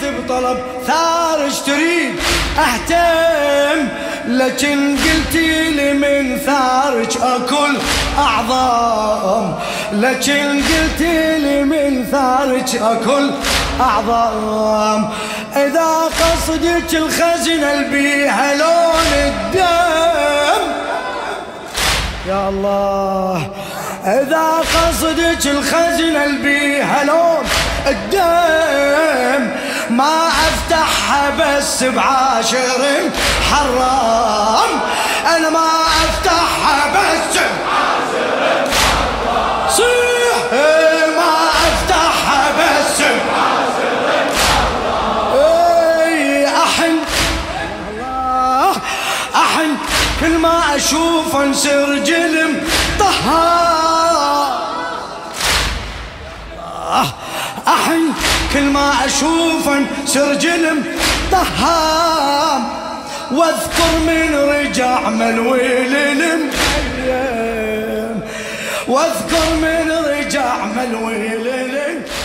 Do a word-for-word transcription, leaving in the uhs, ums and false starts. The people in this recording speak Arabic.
بطلب ثار ايش تريد اهتم، لكن قلتي لي من ثارك اكل اعظام، لكن قلتي لي من ثارك اكل اعظام. اذا قصدك الخزنه البيها لون الدم يا الله، إذا قصدك الخزنة البيها لون الدم ما أفتحها بس بعاشر حرام، أنا ما أفتحها بس بعاشر حرام، صيح ما أفتحها بس بعاشر حرام. اي أحن الله أحن كل ما أشوف انسر جلم طهار، أحن كل ما أشوف انسر جلم طهام، واذكر من رجع ملويل المخيم، واذكر من رجع ملويل المخيم.